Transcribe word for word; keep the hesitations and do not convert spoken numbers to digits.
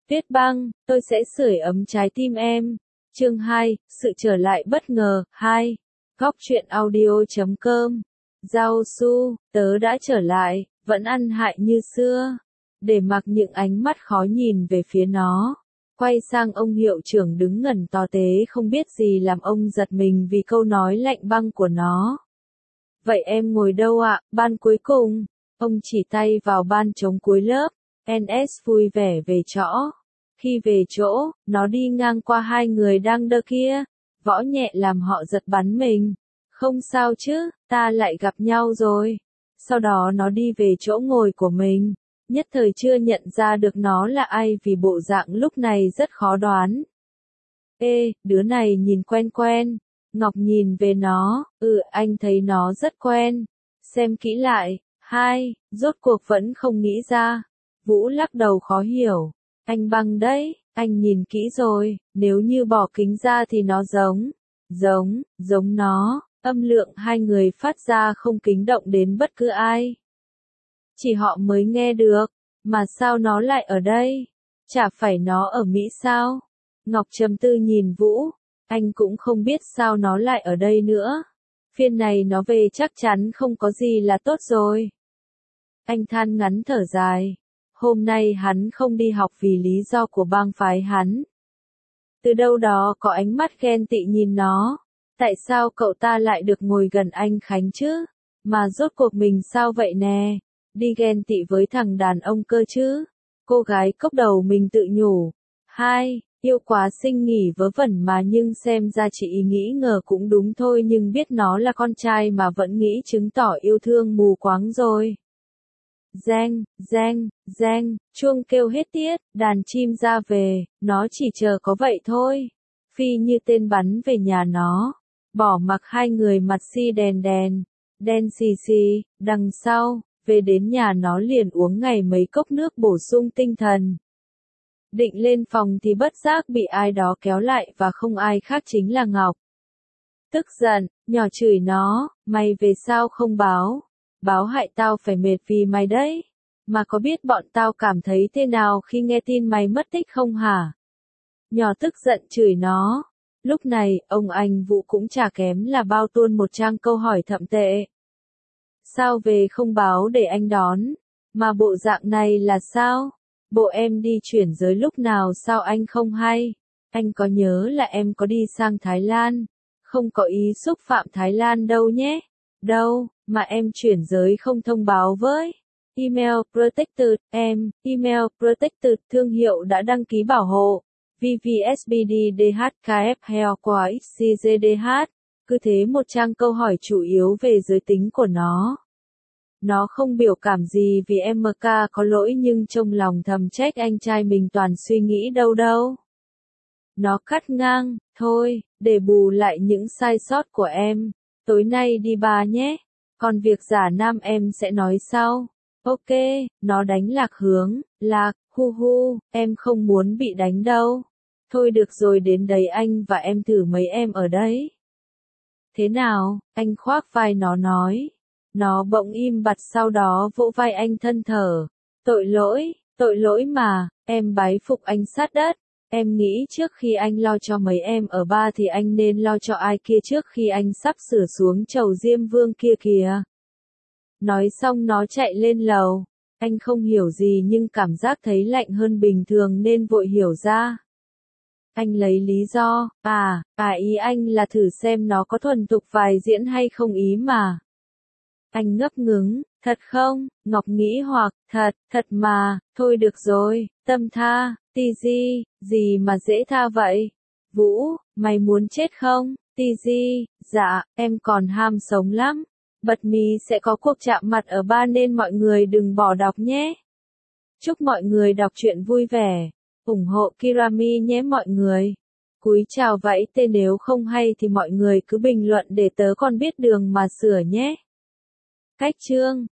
Tuyết Băng, tôi sẽ sưởi ấm trái tim em. Chương hai, sự trở lại bất ngờ. hai. Góc truyện audio chấm com. Giao Su, tớ đã trở lại, vẫn ăn hại như xưa. Để mặc những ánh mắt khó nhìn về phía nó. Quay sang ông hiệu trưởng đứng ngẩn to tế không biết gì làm ông giật mình vì câu nói lạnh băng của nó. Vậy em ngồi đâu ạ, ban cuối cùng? Ông chỉ tay vào ban trống cuối lớp. en ét vui vẻ về chỗ. Khi về chỗ, nó đi ngang qua hai người đang đơ kia. Võ nhẹ làm họ giật bắn mình. Không sao chứ, ta lại gặp nhau rồi. Sau đó nó đi về chỗ ngồi của mình. Nhất thời chưa nhận ra được nó là ai vì bộ dạng lúc này rất khó đoán. Ê, đứa này nhìn quen quen. Ngọc nhìn về nó, ừ anh thấy nó rất quen. Xem kỹ lại, hai, rốt cuộc vẫn không nghĩ ra. Vũ lắc đầu khó hiểu. Anh Băng đấy, anh nhìn kỹ rồi, nếu như bỏ kính ra thì nó giống, giống, giống nó, âm lượng hai người phát ra không kính động đến bất cứ ai. Chỉ họ mới nghe được, mà sao nó lại ở đây? Chả phải nó ở Mỹ sao? Ngọc trầm tư nhìn Vũ, anh cũng không biết sao nó lại ở đây nữa. Phiên này nó về chắc chắn không có gì là tốt rồi. Anh than ngắn thở dài. Hôm nay hắn không đi học vì lý do của bang phái hắn. Từ đâu đó có ánh mắt ghen tị nhìn nó. Tại sao cậu ta lại được ngồi gần anh Khánh chứ? Mà rốt cuộc mình sao vậy nè? Đi ghen tị với thằng đàn ông cơ chứ? Cô gái cốc đầu mình tự nhủ. Hai, yêu quá xinh nghỉ vớ vẩn mà nhưng xem ra chị ý nghĩ ngờ cũng đúng thôi nhưng biết nó là con trai mà vẫn nghĩ chứng tỏ yêu thương mù quáng rồi. Reng, reng, reng, chuông kêu hết tiết, đàn chim ra về, nó chỉ chờ có vậy thôi. Phi như tên bắn về nhà nó, bỏ mặc hai người mặt si đèn đèn, đen xì xì, đằng sau, về đến nhà nó liền uống ngày mấy cốc nước bổ sung tinh thần. Định lên phòng thì bất giác bị ai đó kéo lại và không ai khác chính là Ngọc. Tức giận, nhỏ chửi nó, mày về sao không báo? Báo hại tao phải mệt vì mày đấy. Mà có biết bọn tao cảm thấy thế nào khi nghe tin mày mất tích không hả? Nhỏ tức giận chửi nó. Lúc này, ông anh Vũ cũng chả kém là bao tuôn một trang câu hỏi thậm tệ. Sao về không báo để anh đón? Mà bộ dạng này là sao? Bộ em đi chuyển giới lúc nào sao anh không hay? Anh có nhớ là em có đi sang Thái Lan? Không có ý xúc phạm Thái Lan đâu nhé. Đâu, mà em chuyển giới không thông báo với. Email Protected, em, Email Protected, thương hiệu đã đăng ký bảo hộ. vê vê ét bê đê đê hát ca ép Health qua ích xê giê đê hát. Cứ thế một trang câu hỏi chủ yếu về giới tính của nó. Nó không biểu cảm gì vì em ca có lỗi nhưng trong lòng thầm trách anh trai mình toàn suy nghĩ đâu đâu. Nó cắt ngang, thôi, để bù lại những sai sót của em. Tối nay đi bar nhé. Còn việc giả nam em sẽ nói sau. Ok, nó đánh lạc hướng, lạc, hu hu, em không muốn bị đánh đâu. Thôi được rồi đến đấy anh và em thử mấy em ở đấy. Thế nào, anh khoác vai nó nói. Nó bỗng im bặt sau đó vỗ vai anh thân thở. Tội lỗi, tội lỗi mà, em bái phục anh sát đất. Em nghĩ trước khi anh lo cho mấy em ở ba thì anh nên lo cho ai kia trước khi anh sắp sửa xuống chầu Diêm Vương kia kìa. Nói xong nó chạy lên lầu. Anh không hiểu gì nhưng cảm giác thấy lạnh hơn bình thường nên vội hiểu ra. Anh lấy lý do, à, à ý anh là thử xem nó có thuần thục vài diễn hay không ý mà. Anh ngấp ngứng, thật không? Ngọc nghĩ hoặc, thật, thật mà, thôi được rồi, tâm tha, ti di, gì mà dễ tha vậy? Vũ, mày muốn chết không? Ti di, dạ, em còn ham sống lắm. Bật mí sẽ có cuộc chạm mặt ở ba nên mọi người đừng bỏ đọc nhé. Chúc mọi người đọc truyện vui vẻ. ủng hộ Kirami nhé mọi người. Cúi chào vẫy tên nếu không hay thì mọi người cứ bình luận để tớ còn biết đường mà sửa nhé. Cách chương